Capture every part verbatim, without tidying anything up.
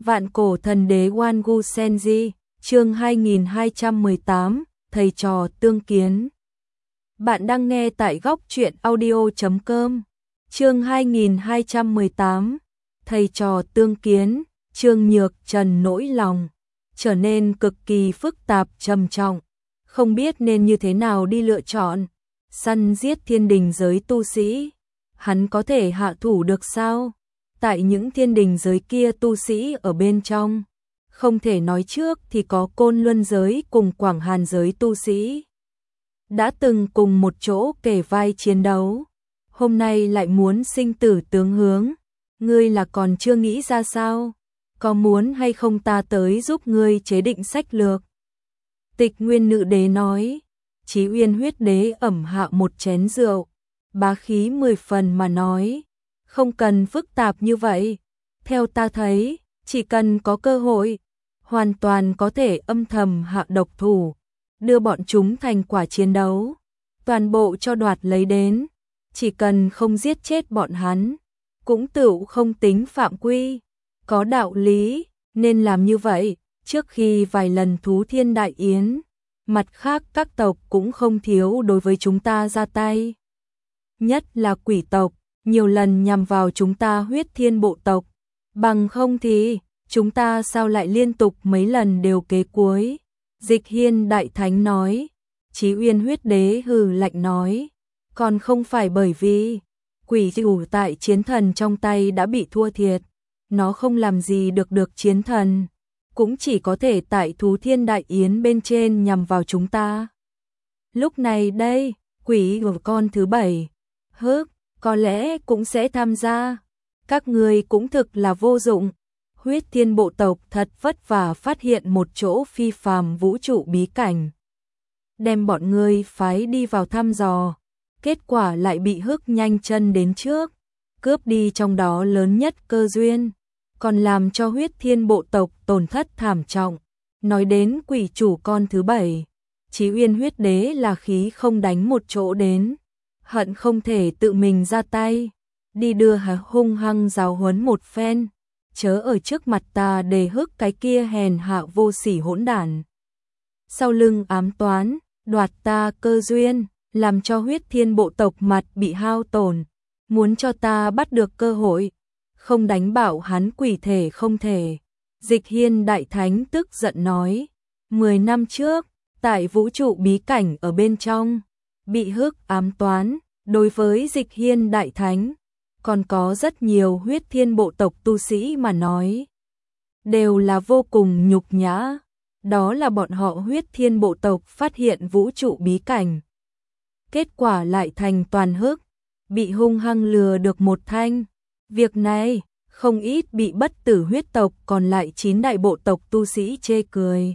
Vạn cổ thần đế Wangu Senji, chương hai nghìn hai trăm mười tám, thầy trò tương kiến. Bạn đang nghe tại góc truyện audio chấm com. Chương hai nghìn hai trăm mười tám, thầy trò tương kiến. Trương Nhược Trần nỗi lòng trở nên cực kỳ phức tạp trầm trọng, không biết nên như thế nào đi lựa chọn. Săn giết thiên đình giới tu sĩ, hắn có thể hạ thủ được sao? Tại những thiên đình giới kia tu sĩ ở bên trong, không thể nói trước thì có Côn Luân giới cùng Quảng Hàn giới tu sĩ đã từng cùng một chỗ kề vai chiến đấu, hôm nay lại muốn sinh tử tướng hướng, ngươi là còn chưa nghĩ ra sao? Có muốn hay không ta tới giúp ngươi chế định sách lược? Tịch Nguyên Nữ Đế nói. Chí Uyên Huyết Đế ẩm hạ một chén rượu, bá khí mười phần mà nói, không cần phức tạp như vậy, theo ta thấy, chỉ cần có cơ hội, hoàn toàn có thể âm thầm hạ độc thủ, đưa bọn chúng thành quả chiến đấu, toàn bộ cho đoạt lấy đến, chỉ cần không giết chết bọn hắn, cũng tựu không tính phạm quy, có đạo lý, nên làm như vậy. Trước khi vài lần thú thiên đại yến, mặt khác các tộc cũng không thiếu đối với chúng ta ra tay. Nhất là quỷ tộc, nhiều lần nhằm vào chúng ta huyết thiên bộ tộc. Bằng không thì, chúng ta sao lại liên tục mấy lần đều kế cuối. Dịch Hiên Đại Thánh nói. Chí Uyên Huyết Đế hừ lạnh nói. Còn không phải bởi vì, quỷ chủ tại chiến thần trong tay đã bị thua thiệt. Nó không làm gì được được chiến thần, cũng chỉ có thể tại thú thiên đại yến bên trên nhằm vào chúng ta. Lúc này đây, quỷ của con thứ bảy, hức, có lẽ cũng sẽ tham gia. Các người cũng thực là vô dụng. Huyết thiên bộ tộc thật vất vả phát hiện một chỗ phi phàm vũ trụ bí cảnh, đem bọn ngươi phái đi vào thăm dò, kết quả lại bị hức nhanh chân đến trước, cướp đi trong đó lớn nhất cơ duyên, còn làm cho huyết thiên bộ tộc tổn thất thảm trọng. Nói đến quỷ chủ con thứ bảy, Chí Uyên Huyết Đế là khí không đánh một chỗ đến, hận không thể tự mình ra tay, đi đưa hà hung hăng giáo huấn một phen, chớ ở trước mặt ta đề hức cái kia hèn hạ vô sỉ hỗn đản. Sau lưng ám toán, đoạt ta cơ duyên, làm cho huyết thiên bộ tộc mặt bị hao tổn, muốn cho ta bắt được cơ hội, không đánh bảo hắn quỷ thể không thể. Dịch Hiên Đại Thánh tức giận nói, mười năm trước, tại vũ trụ bí cảnh ở bên trong, bị hức ám toán, đối với Dịch Hiên Đại Thánh, còn có rất nhiều huyết thiên bộ tộc tu sĩ mà nói, đều là vô cùng nhục nhã, đó là bọn họ huyết thiên bộ tộc phát hiện vũ trụ bí cảnh. Kết quả lại thành toàn hức, bị hung hăng lừa được một thanh. Việc này, không ít bị bất tử huyết tộc còn lại chín đại bộ tộc tu sĩ chê cười.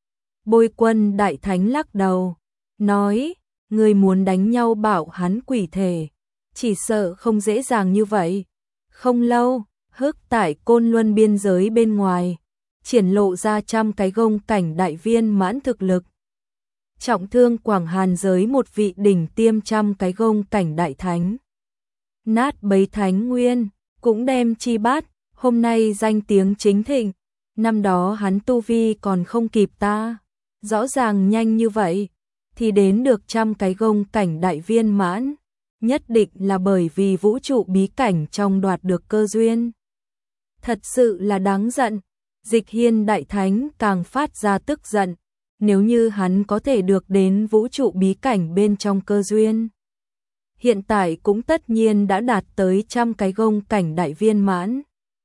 Bôi Quân Đại Thánh lắc đầu, nói, người muốn đánh nhau bảo hắn quỷ thể, chỉ sợ không dễ dàng như vậy. Không lâu, hức tại Côn Luân biên giới bên ngoài, triển lộ ra trăm cái gông cảnh đại viên mãn thực lực. Trọng thương Quảng Hàn giới một vị đỉnh tiêm trăm cái gông cảnh đại thánh. Nát bấy thánh nguyên, cũng đem chi bát, hôm nay danh tiếng chính thịnh, năm đó hắn tu vi còn không kịp ta, rõ ràng nhanh như vậy, thì đến được trăm cái gông cảnh đại viên mãn, nhất định là bởi vì vũ trụ bí cảnh trong đoạt được cơ duyên. Thật sự là đáng giận. Dịch Hiên Đại Thánh càng phát ra tức giận, nếu như hắn có thể được đến vũ trụ bí cảnh bên trong cơ duyên, hiện tại cũng tất nhiên đã đạt tới trăm cái gông cảnh đại viên mãn.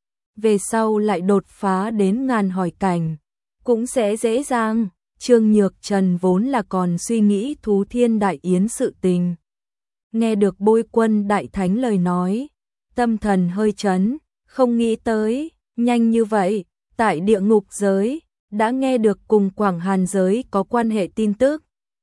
Về sau lại đột phá đến ngàn hỏi cảnh, cũng sẽ dễ dàng. Trương Nhược Trần vốn là còn suy nghĩ thú thiên đại yến sự tình. Nghe được Bôi Quân Đại Thánh lời nói, tâm thần hơi chấn, không nghĩ tới, nhanh như vậy, tại địa ngục giới, đã nghe được cùng Quảng Hàn giới có quan hệ tin tức.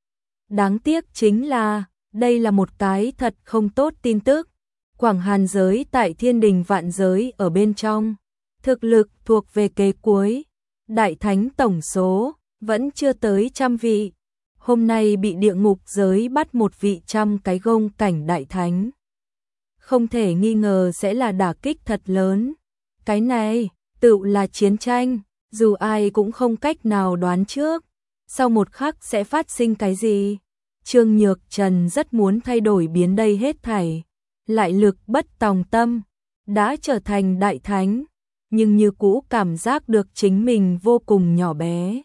Đáng tiếc chính là, đây là một cái thật không tốt tin tức. Quảng Hàn giới tại thiên đình vạn giới ở bên trong, thực lực thuộc về kế cuối, đại thánh tổng số, vẫn chưa tới trăm vị. Hôm nay bị địa ngục giới bắt một vị trăm cái gông cảnh đại thánh. Không thể nghi ngờ sẽ là đả kích thật lớn. Cái này, tự là chiến tranh, dù ai cũng không cách nào đoán trước, sau một khắc sẽ phát sinh cái gì. Trương Nhược Trần rất muốn thay đổi biến đây hết thảy, lại lực bất tòng tâm, đã trở thành đại thánh, nhưng như cũ cảm giác được chính mình vô cùng nhỏ bé.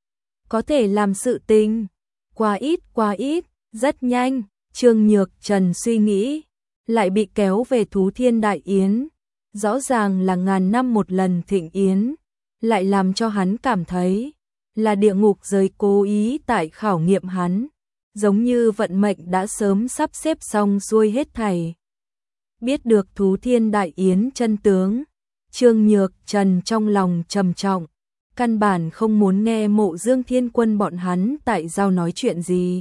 Có thể làm sự tình, quá ít quá ít, rất nhanh, Trương Nhược Trần suy nghĩ, lại bị kéo về Thú Thiên Đại Yến, rõ ràng là ngàn năm một lần thịnh yến, lại làm cho hắn cảm thấy là địa ngục giới cố ý tại khảo nghiệm hắn, giống như vận mệnh đã sớm sắp xếp xong xuôi hết thảy. Biết được Thú Thiên Đại Yến chân tướng, Trương Nhược Trần trong lòng trầm trọng, căn bản không muốn nghe Mộ Dương Thiên Quân bọn hắn tại giao nói chuyện gì.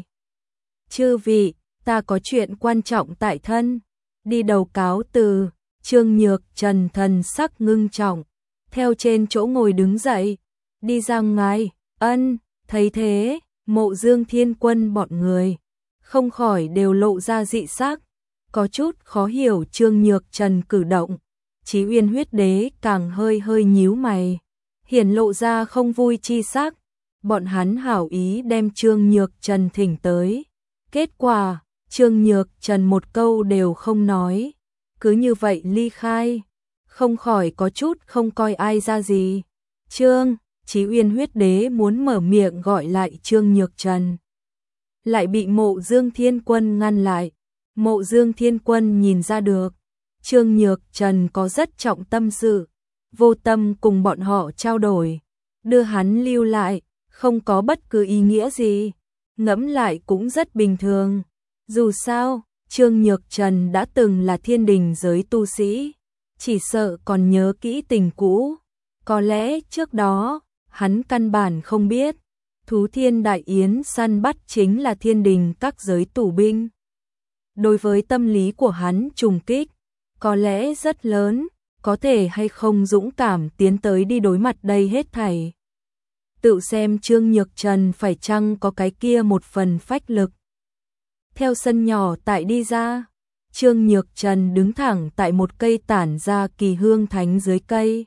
Chư vị, ta có chuyện quan trọng tại thân, đi đầu cáo từ. Trương Nhược Trần thần sắc ngưng trọng, theo trên chỗ ngồi đứng dậy, đi ra ngoài. Ân, thấy thế, Mộ Dương Thiên Quân bọn người không khỏi đều lộ ra dị sắc, có chút khó hiểu Trương Nhược Trần cử động. Chí Uyên Huyết Đế càng hơi hơi nhíu mày, hiển lộ ra không vui chi sắc. Bọn hắn hảo ý đem Trương Nhược Trần thỉnh tới, kết quả Trương Nhược Trần một câu đều không nói, cứ như vậy ly khai, không khỏi có chút không coi ai ra gì. Trương, Chí Uyên Huyết Đế muốn mở miệng gọi lại Trương Nhược Trần, lại bị Mộ Dương Thiên Quân ngăn lại. Mộ Dương Thiên Quân nhìn ra được, Trương Nhược Trần có rất trọng tâm sự, vô tâm cùng bọn họ trao đổi, đưa hắn lưu lại, không có bất cứ ý nghĩa gì, ngẫm lại cũng rất bình thường. Dù sao, Trương Nhược Trần đã từng là thiên đình giới tu sĩ, chỉ sợ còn nhớ kỹ tình cũ, có lẽ trước đó, hắn căn bản không biết, Thú Thiên Đại Yến săn bắt chính là thiên đình các giới tù binh. Đối với tâm lý của hắn trùng kích, có lẽ rất lớn, có thể hay không dũng cảm tiến tới đi đối mặt đây hết thảy. Tự xem Trương Nhược Trần phải chăng có cái kia một phần phách lực. Theo sân nhỏ tại đi ra, Trương Nhược Trần đứng thẳng tại một cây tản ra kỳ hương thánh dưới cây.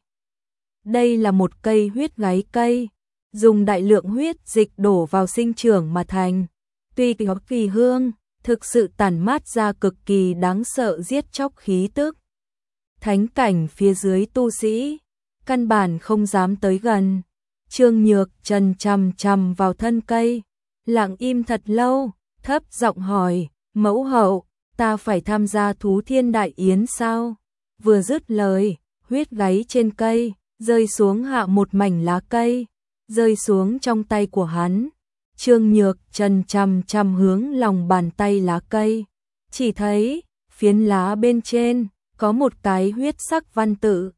Đây là một cây huyết gáy cây, dùng đại lượng huyết dịch đổ vào sinh trưởng mà thành. Tuy có kỳ hương, thực sự tản mát ra cực kỳ đáng sợ giết chóc khí tức. Thánh cảnh phía dưới tu sĩ, căn bản không dám tới gần. Trương Nhược Trần chằm chằm vào thân cây, lặng im thật lâu, thấp giọng hỏi, mẫu hậu, ta phải tham gia Thú Thiên Đại Yến sao? Vừa dứt lời, huyết gáy trên cây, rơi xuống hạ một mảnh lá cây, rơi xuống trong tay của hắn. Trương Nhược Trần chằm chằm hướng lòng bàn tay lá cây, chỉ thấy phiến lá bên trên có một cái huyết sắc văn tự,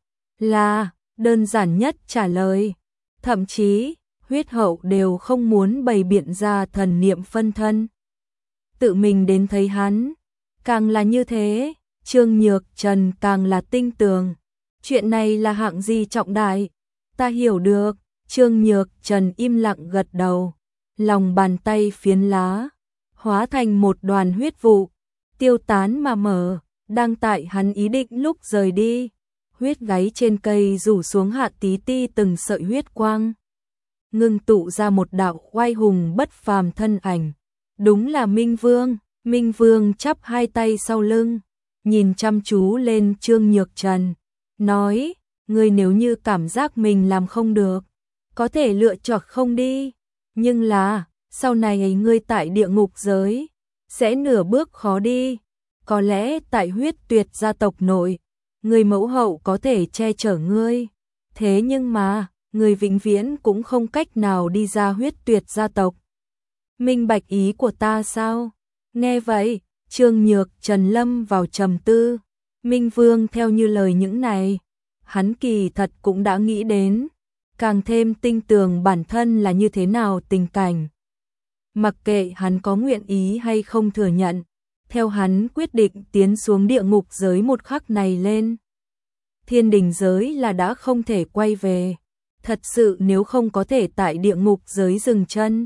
là đơn giản nhất trả lời. Thậm chí, huyết hậu đều không muốn bày biện ra thần niệm phân thân, tự mình đến thấy hắn. Càng là như thế, Trương Nhược Trần càng là tinh tường. Chuyện này là hạng gì trọng đại? Ta hiểu được. Trương Nhược Trần im lặng gật đầu. Lòng bàn tay phiến lá hóa thành một đoàn huyết vụ, tiêu tán mà mở. Đang tại hắn ý định lúc rời đi, huyết gáy trên cây rủ xuống hạ tí ti từng sợi huyết quang, ngưng tụ ra một đạo oai hùng bất phàm thân ảnh. Đúng là Minh Vương. Minh Vương chắp hai tay sau lưng, nhìn chăm chú lên Trương Nhược Trần, nói, ngươi nếu như cảm giác mình làm không được, có thể lựa chọn không đi, nhưng là, sau này ngươi tại địa ngục giới, sẽ nửa bước khó đi, có lẽ tại huyết tuyệt gia tộc nội, người mẫu hậu có thể che chở ngươi, thế nhưng mà, người vĩnh viễn cũng không cách nào đi ra huyết tuyệt gia tộc. Minh bạch ý của ta sao? Nghe vậy, Trương Nhược Trần lâm vào trầm tư. Minh Vương theo như lời những này, hắn kỳ thật cũng đã nghĩ đến, càng thêm tinh tường bản thân là như thế nào tình cảnh. Mặc kệ hắn có nguyện ý hay không thừa nhận, theo hắn quyết định tiến xuống địa ngục giới một khắc này lên, thiên đình giới là đã không thể quay về. Thật sự nếu không có thể tại địa ngục giới dừng chân,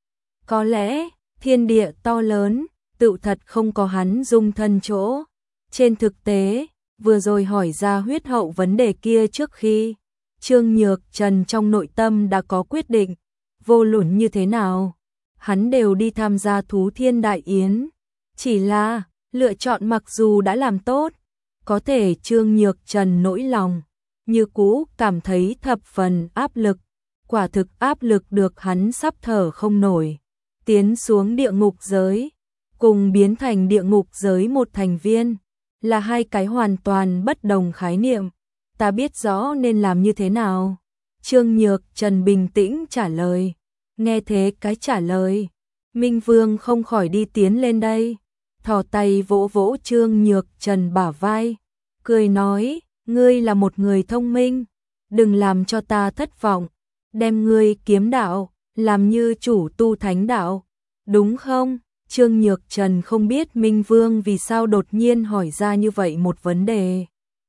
có lẽ thiên địa to lớn, tự thật không có hắn dung thân chỗ. Trên thực tế, vừa rồi hỏi ra huyết hậu vấn đề kia trước khi, Trương Nhược Trần trong nội tâm đã có quyết định, vô luận như thế nào, hắn đều đi tham gia Thú Thiên Đại Yến. Chỉ là, lựa chọn mặc dù đã làm tốt, có thể Trương Nhược Trần nỗi lòng, như cũ cảm thấy thập phần áp lực, quả thực áp lực được hắn sắp thở không nổi. Tiến xuống địa ngục giới, cùng biến thành địa ngục giới một thành viên, là hai cái hoàn toàn bất đồng khái niệm. Ta biết rõ nên làm như thế nào. Trương Nhược Trần bình tĩnh trả lời. Nghe thế cái trả lời, Minh Vương không khỏi đi tiến lên đây, thò tay vỗ vỗ Trương Nhược Trần bả vai, cười nói, ngươi là một người thông minh, đừng làm cho ta thất vọng, đem ngươi kiếm đạo, làm như chủ tu thánh đạo, đúng không? Trương Nhược Trần không biết Minh Vương vì sao đột nhiên hỏi ra như vậy một vấn đề.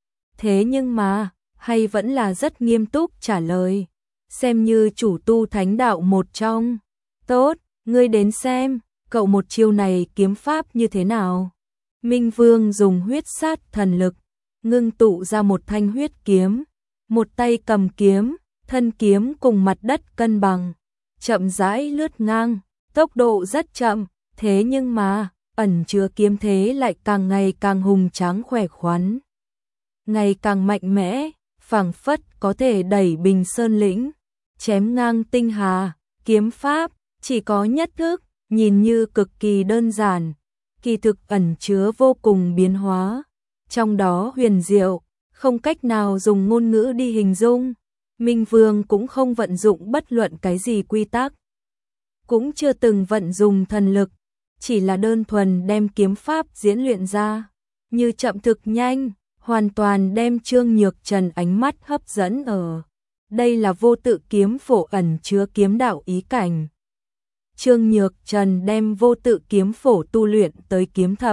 Thế nhưng mà, hay vẫn là rất nghiêm túc trả lời, xem như chủ tu thánh đạo một trong. Tốt, ngươi đến xem, cậu một chiêu này kiếm pháp như thế nào? Minh Vương dùng huyết sát thần lực, ngưng tụ ra một thanh huyết kiếm, một tay cầm kiếm, thân kiếm cùng mặt đất cân bằng, chậm rãi lướt ngang, tốc độ rất chậm, thế nhưng mà, ẩn chứa kiếm thế lại càng ngày càng hùng tráng khỏe khoắn, ngày càng mạnh mẽ, phảng phất có thể đẩy Bình Sơn lĩnh, chém ngang tinh hà. Kiếm pháp chỉ có nhất thức, nhìn như cực kỳ đơn giản, kỳ thực ẩn chứa vô cùng biến hóa, trong đó huyền diệu, không cách nào dùng ngôn ngữ đi hình dung. Minh Vương cũng không vận dụng bất luận cái gì quy tắc, cũng chưa từng vận dùng thần lực, chỉ là đơn thuần đem kiếm pháp diễn luyện ra, như chậm thực nhanh, hoàn toàn đem Trương Nhược Trần ánh mắt hấp dẫn ở. Đây là vô tự kiếm phổ ẩn chứa kiếm đạo ý cảnh. Trương Nhược Trần đem vô tự kiếm phổ tu luyện tới kiếm thập.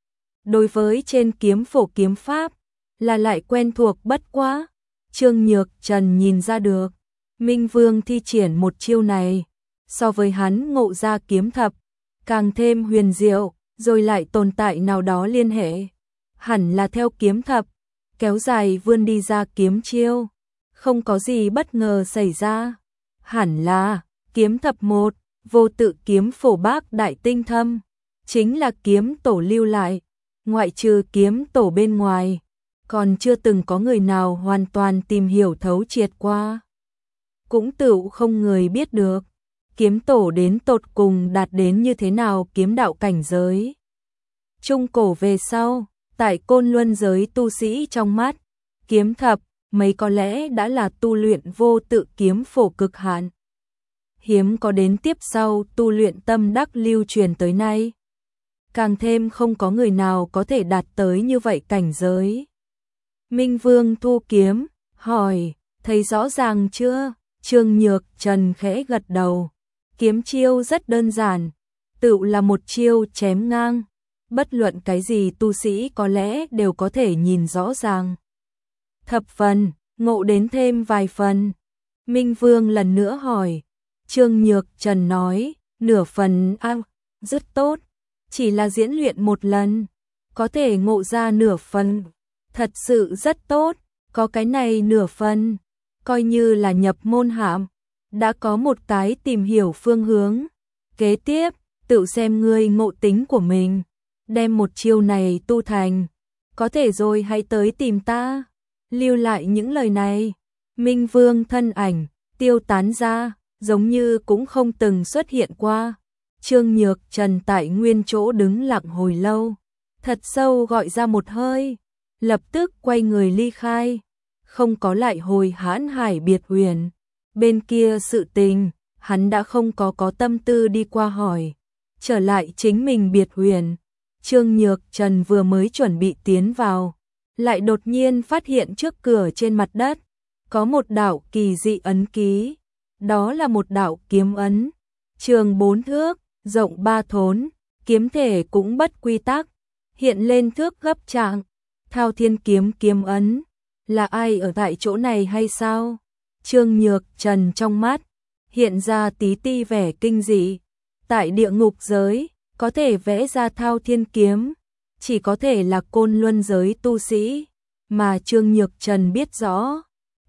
Đối với trên kiếm phổ kiếm pháp, là lại quen thuộc bất quá. Trương Nhược Trần nhìn ra được, Minh Vương thi triển một chiêu này, so với hắn ngộ ra kiếm thập, càng thêm huyền diệu, rồi lại tồn tại nào đó liên hệ. Hẳn là theo kiếm thập, kéo dài vươn đi ra kiếm chiêu, không có gì bất ngờ xảy ra. Hẳn là, kiếm thập một, vô tự kiếm phổ bác đại tinh thâm, chính là kiếm tổ lưu lại, ngoại trừ kiếm tổ bên ngoài, còn chưa từng có người nào hoàn toàn tìm hiểu thấu triệt qua. Cũng tự không người biết được, kiếm tổ đến tột cùng đạt đến như thế nào kiếm đạo cảnh giới. Trung cổ về sau, tại Côn Luân giới tu sĩ trong mắt, kiếm thập, mấy có lẽ đã là tu luyện vô tự kiếm phổ cực hạn. Hiếm có đến tiếp sau tu luyện tâm đắc lưu truyền tới nay. Càng thêm không có người nào có thể đạt tới như vậy cảnh giới. Minh Vương thu kiếm, hỏi, thấy rõ ràng chưa? Trương Nhược Trần khẽ gật đầu. Kiếm chiêu rất đơn giản, tự là một chiêu chém ngang. Bất luận cái gì tu sĩ có lẽ đều có thể nhìn rõ ràng. Thập phần, ngộ đến thêm vài phần. Minh Vương lần nữa hỏi. Trương Nhược Trần nói, nửa phần a, rất tốt, chỉ là diễn luyện một lần, có thể ngộ ra nửa phần, thật sự rất tốt, có cái này nửa phần, coi như là nhập môn hạm, đã có một cái tìm hiểu phương hướng. Kế tiếp, tự xem ngươi ngộ tính của mình, đem một chiêu này tu thành, có thể rồi hãy tới tìm ta. Lưu lại những lời này, Minh Vương thân ảnh tiêu tán ra, giống như cũng không từng xuất hiện qua. Trương Nhược Trần tại nguyên chỗ đứng lặng hồi lâu, thật sâu gọi ra một hơi, lập tức quay người ly khai, không có lại hồi Hãn Hải Biệt Huyền. Bên kia sự tình, hắn đã không có có tâm tư đi qua hỏi, trở lại chính mình Biệt Huyền. Trương Nhược Trần vừa mới chuẩn bị tiến vào, lại đột nhiên phát hiện trước cửa trên mặt đất có một đạo kỳ dị ấn ký. Đó là một đạo kiếm ấn, trường bốn thước, rộng ba thốn, kiếm thể cũng bất quy tắc, hiện lên thước gấp trạng. Thao Thiên kiếm kiếm ấn, là ai ở tại chỗ này hay sao? Trương Nhược Trần trong mắt hiện ra tí ti vẻ kinh dị. Tại địa ngục giới, có thể vẽ ra Thao Thiên kiếm, chỉ có thể là Côn Luân giới tu sĩ, mà Trương Nhược Trần biết rõ,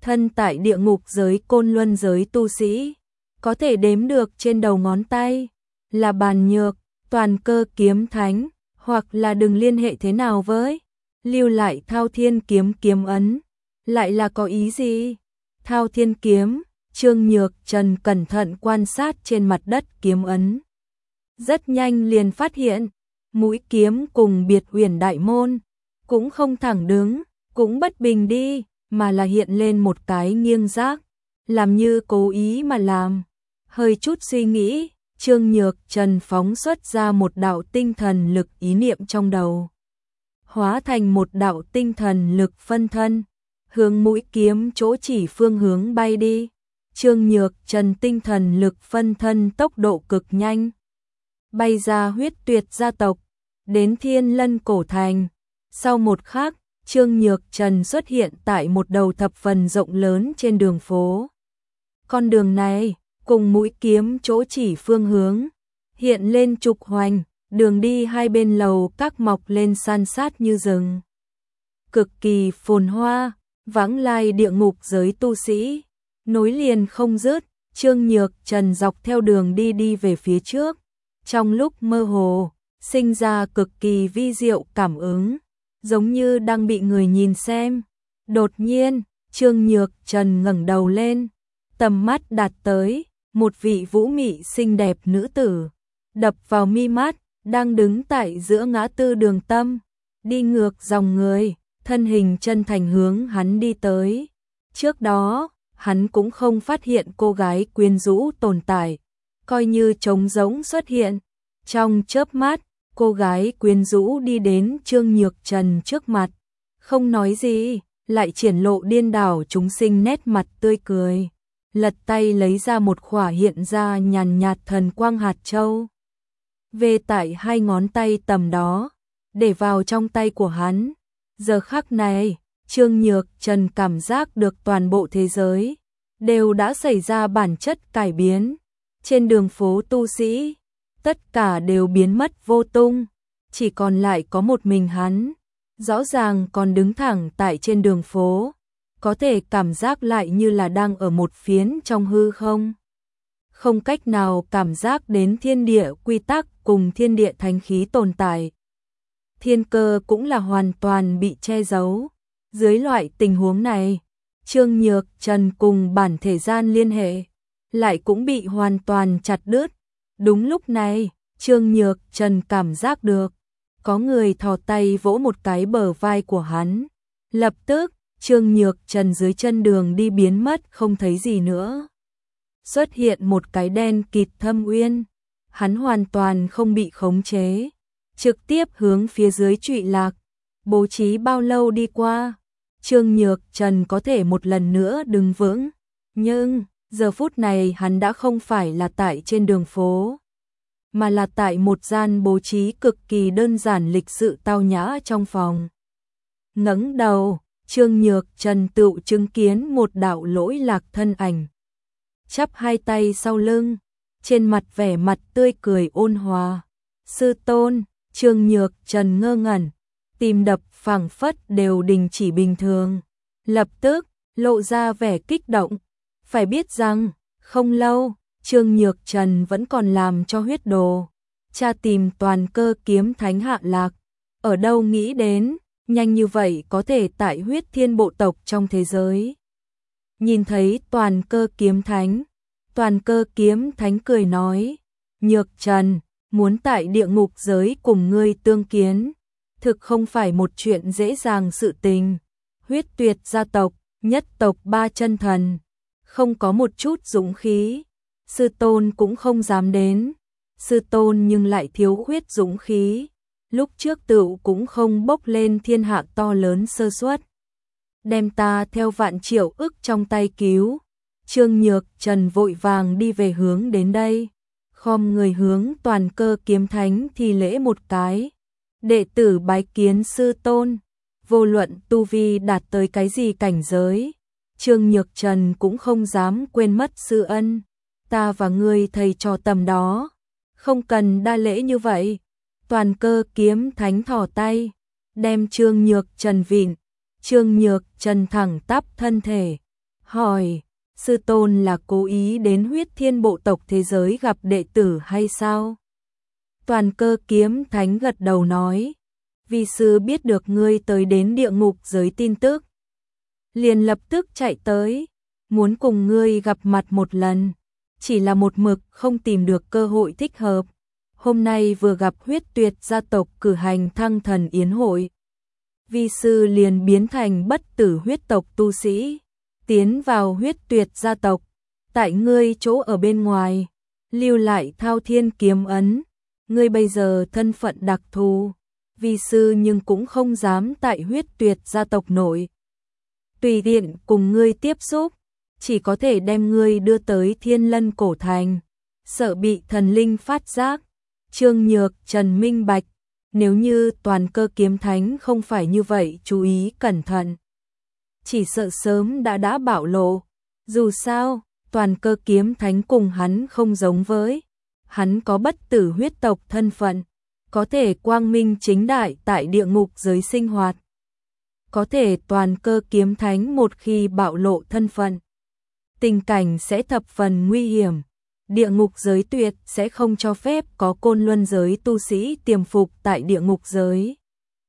thân tại địa ngục giới côn luân giới tu sĩ, có thể đếm được trên đầu ngón tay, là Bàn Nhược, Toàn Cơ kiếm thánh, hoặc là đừng liên hệ thế nào với, lưu lại Thao Thiên kiếm kiếm ấn, lại là có ý gì? Thao Thiên kiếm, Trương Nhược Trần cẩn thận quan sát trên mặt đất kiếm ấn. Rất nhanh liền phát hiện, mũi kiếm cùng biệt huyền đại môn, cũng không thẳng đứng, cũng bất bình đi, mà là hiện lên một cái nghiêng rác, làm như cố ý mà làm. Hơi chút suy nghĩ, Trương Nhược Trần phóng xuất ra một đạo tinh thần lực ý niệm trong đầu, hóa thành một đạo tinh thần lực phân thân, hướng mũi kiếm chỗ chỉ phương hướng bay đi. Trương Nhược Trần tinh thần lực phân thân tốc độ cực nhanh, bay ra huyết tuyệt gia tộc, đến Thiên Lân cổ thành. Sau một khắc, Trương Nhược Trần xuất hiện tại một đầu thập phần rộng lớn trên đường phố. Con đường này, cùng mũi kiếm chỗ chỉ phương hướng, hiện lên trục hoành, đường đi hai bên lầu các mọc lên san sát như rừng. Cực kỳ phồn hoa, vãng lai địa ngục giới tu sĩ, nối liền không dứt. Trương Nhược Trần dọc theo đường đi đi về phía trước, trong lúc mơ hồ, sinh ra cực kỳ vi diệu cảm ứng, giống như đang bị người nhìn xem. Đột nhiên, Trương Nhược Trần ngẩng đầu lên, tầm mắt đạt tới một vị vũ mị xinh đẹp nữ tử, đập vào mi mắt, đang đứng tại giữa ngã tư đường tâm, đi ngược dòng người, thân hình chân thành hướng hắn đi tới. Trước đó, hắn cũng không phát hiện cô gái quyến rũ tồn tại, coi như trống rỗng xuất hiện. Trong chớp mắt, cô gái quyến rũ đi đến Trương Nhược Trần trước mặt, không nói gì, lại triển lộ điên đảo chúng sinh nét mặt tươi cười, lật tay lấy ra một khỏa hiện ra nhàn nhạt thần quang hạt châu. Về tại hai ngón tay tầm đó, để vào trong tay của hắn. Giờ khắc này, Trương Nhược Trần cảm giác được toàn bộ thế giới đều đã xảy ra bản chất cải biến. Trên đường phố tu sĩ, tất cả đều biến mất vô tung, chỉ còn lại có một mình hắn, rõ ràng còn đứng thẳng tại trên đường phố, có thể cảm giác lại như là đang ở một phiến trong hư không. Không cách nào cảm giác đến thiên địa quy tắc cùng thiên địa thánh khí tồn tại. Thiên cơ cũng là hoàn toàn bị che giấu. Dưới loại tình huống này, Trương Nhược Trần cùng bản thể gian liên hệ lại cũng bị hoàn toàn chặt đứt. Đúng lúc này, Trương Nhược Trần cảm giác được có người thò tay vỗ một cái bờ vai của hắn. Lập tức, Trương Nhược Trần dưới chân đường đi biến mất không thấy gì nữa. Xuất hiện một cái đen kịt thâm uyên, hắn hoàn toàn không bị khống chế, trực tiếp hướng phía dưới trụy lạc. Bố trí bao lâu đi qua, Trương Nhược Trần có thể một lần nữa đứng vững, nhưng giờ phút này hắn đã không phải là tại trên đường phố, mà là tại một gian bố trí cực kỳ đơn giản lịch sự tao nhã trong phòng. Ngẩng đầu, Trương Nhược Trần tự chứng kiến một đạo lỗi lạc thân ảnh, chắp hai tay sau lưng, trên mặt vẻ mặt tươi cười ôn hòa. Sư tôn. Trương Nhược Trần ngơ ngẩn, tim đập phảng phất đều đình chỉ bình thường, lập tức lộ ra vẻ kích động. Phải biết rằng, không lâu, Trương Nhược Trần vẫn còn làm cho huyết đồ tra tìm Toàn Cơ kiếm thánh hạ lạc, ở đâu nghĩ đến nhanh như vậy có thể tại Huyết Thiên bộ tộc trong thế giới nhìn thấy Toàn Cơ kiếm thánh. Toàn Cơ kiếm thánh cười nói, Nhược Trần, muốn tại địa ngục giới cùng ngươi tương kiến, thực không phải một chuyện dễ dàng sự tình. Huyết Tuyệt gia tộc, nhất tộc ba chân thần, không có một chút dũng khí, sư tôn cũng không dám đến. Sư tôn nhưng lại thiếu khuyết dũng khí, lúc trước tựu cũng không bốc lên thiên hạ to lớn sơ suất, đem ta theo vạn triệu ức trong tay cứu. Trương Nhược Trần vội vàng đi về hướng đến đây, khom người hướng Toàn Cơ kiếm thánh thi lễ một cái. Đệ tử bái kiến sư tôn. Vô luận tu vi đạt tới cái gì cảnh giới, Trương Nhược Trần cũng không dám quên mất sư ân. Ta và ngươi thầy trò tầm đó, không cần đa lễ như vậy. Toàn Cơ kiếm thánh thò tay, đem Trương Nhược Trần vịn. Trương Nhược Trần thẳng tắp thân thể, hỏi, sư tôn là cố ý đến Huyết Thiên bộ tộc thế giới gặp đệ tử hay sao? Toàn Cơ Kiếm Thánh gật đầu nói, vi sư biết được ngươi tới đến địa ngục giới tin tức, liền lập tức chạy tới, muốn cùng ngươi gặp mặt một lần, chỉ là một mực không tìm được cơ hội thích hợp. Hôm nay vừa gặp Huyết Tuyệt gia tộc cử hành thăng thần yến hội, vi sư liền biến thành bất tử huyết tộc tu sĩ, tiến vào Huyết Tuyệt gia tộc, tại ngươi chỗ ở bên ngoài, lưu lại Thao Thiên kiếm ấn. Ngươi bây giờ thân phận đặc thù, vi sư nhưng cũng không dám tại Huyết Tuyệt gia tộc nội tùy tiện cùng ngươi tiếp xúc, chỉ có thể đem ngươi đưa tới Thiên Lân cổ thành, sợ bị thần linh phát giác. Trương Nhược Trần minh bạch, nếu như Toàn Cơ Kiếm Thánh không phải như vậy chú ý cẩn thận, chỉ sợ sớm đã đã bạo lộ. Dù sao, Toàn Cơ Kiếm Thánh cùng hắn không giống với, hắn có bất tử huyết tộc thân phận, có thể quang minh chính đại tại địa ngục giới sinh hoạt. Có thể Toàn Cơ Kiếm Thánh một khi bạo lộ thân phận, tình cảnh sẽ thập phần nguy hiểm. Địa ngục giới tuyệt sẽ không cho phép có côn luân giới tu sĩ tiềm phục tại địa ngục giới.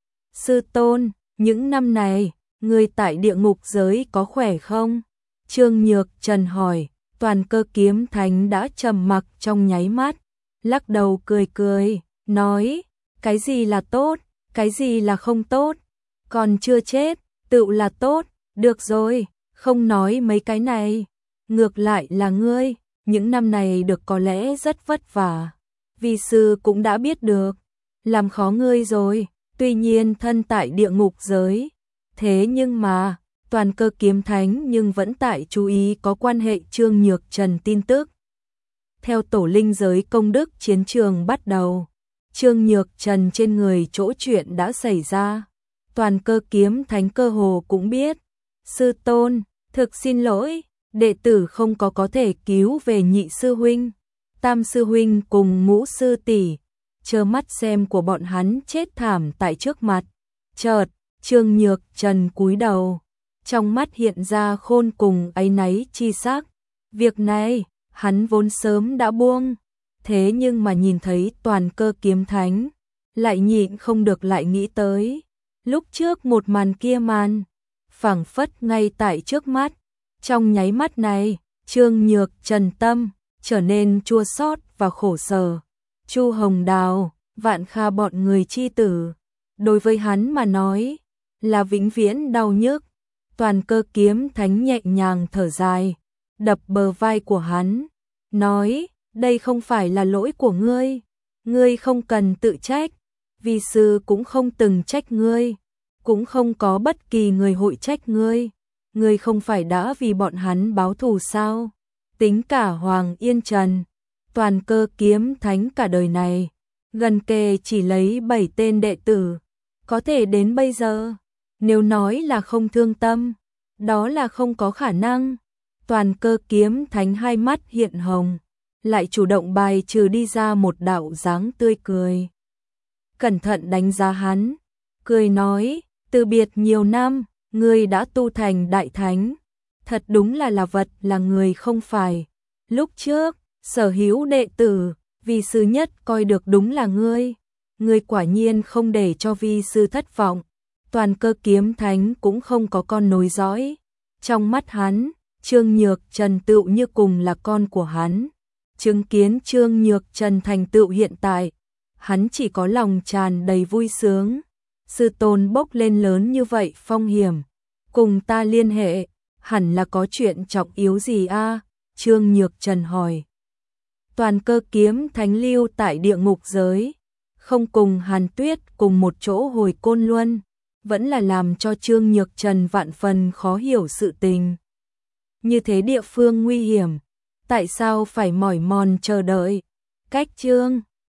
Sư tôn, những năm này, người tại địa ngục giới có khỏe không? Trương Nhược Trần hỏi. Toàn Cơ Kiếm Thánh đã trầm mặc trong nháy mắt, lắc đầu cười cười, nói, cái gì là tốt, cái gì là không tốt, còn chưa chết, tự là tốt, được rồi, không nói mấy cái này, ngược lại là ngươi, những năm này được có lẽ rất vất vả, vi sư cũng đã biết được, làm khó ngươi rồi, tuy nhiên thân tại địa ngục giới, thế nhưng mà, Toàn Cơ Kiếm Thánh nhưng vẫn tại chú ý có quan hệ Trương Nhược Trần tin tức. Theo tổ linh giới công đức chiến trường bắt đầu, Trương Nhược Trần trên người chỗ chuyện đã xảy ra, Toàn Cơ Kiếm Thánh cơ hồ cũng biết. Sư tôn, thực xin lỗi, đệ tử không có có thể cứu về nhị sư huynh, tam sư huynh cùng ngũ sư tỷ, trơ mắt xem của bọn hắn chết thảm tại trước mặt. Chợt, Trương Nhược Trần cúi đầu, trong mắt hiện ra khôn cùng áy náy chi sắc. Việc này, hắn vốn sớm đã buông, thế nhưng mà nhìn thấy Toàn Cơ Kiếm Thánh, lại nhịn không được lại nghĩ tới. Lúc trước một màn kia màn, phảng phất ngay tại trước mắt, trong nháy mắt này, Trương Nhược Trần tâm, trở nên chua xót và khổ sở. Chu Hồng Đào, Vạn Kha bọn người chi tử, đối với hắn mà nói, là vĩnh viễn đau nhức. Toàn Cơ Kiếm Thánh nhẹ nhàng thở dài, đập bờ vai của hắn, nói, đây không phải là lỗi của ngươi, ngươi không cần tự trách, vi sư cũng không từng trách ngươi, cũng không có bất kỳ người hội trách ngươi, ngươi không phải đã vì bọn hắn báo thù sao? Tính cả Hoàng Yên Trần, Toàn Cơ Kiếm Thánh cả đời này, gần kề chỉ lấy bảy tên đệ tử, có thể đến bây giờ, nếu nói là không thương tâm, đó là không có khả năng. Toàn Cơ Kiếm Thánh hai mắt hiện hồng, lại chủ động bài trừ đi ra một đạo dáng tươi cười. Cẩn thận đánh giá hắn, cười nói, từ biệt nhiều năm, ngươi đã tu thành đại thánh, thật đúng là là vật là người không phải. Lúc trước, sở hữu đệ tử, vi sư nhất coi được đúng là ngươi, ngươi quả nhiên không để cho vi sư thất vọng. Toàn Cơ Kiếm Thánh cũng không có con nối dõi, trong mắt hắn, Trương Nhược Trần tựu như cùng là con của hắn. Chứng kiến Trương Nhược Trần thành tựu hiện tại, hắn chỉ có lòng tràn đầy vui sướng. Sư tôn bốc lên lớn như vậy phong hiểm, cùng ta liên hệ, hẳn là có chuyện trọng yếu gì a? Trương Nhược Trần hỏi. Toàn Cơ Kiếm Thánh lưu tại địa ngục giới, không cùng Hàn Tuyết cùng một chỗ hồi Côn Luân, vẫn là làm cho Trương Nhược Trần vạn phần khó hiểu sự tình. Như thế địa phương nguy hiểm, tại sao phải mỏi mòn chờ đợi? Cách Trương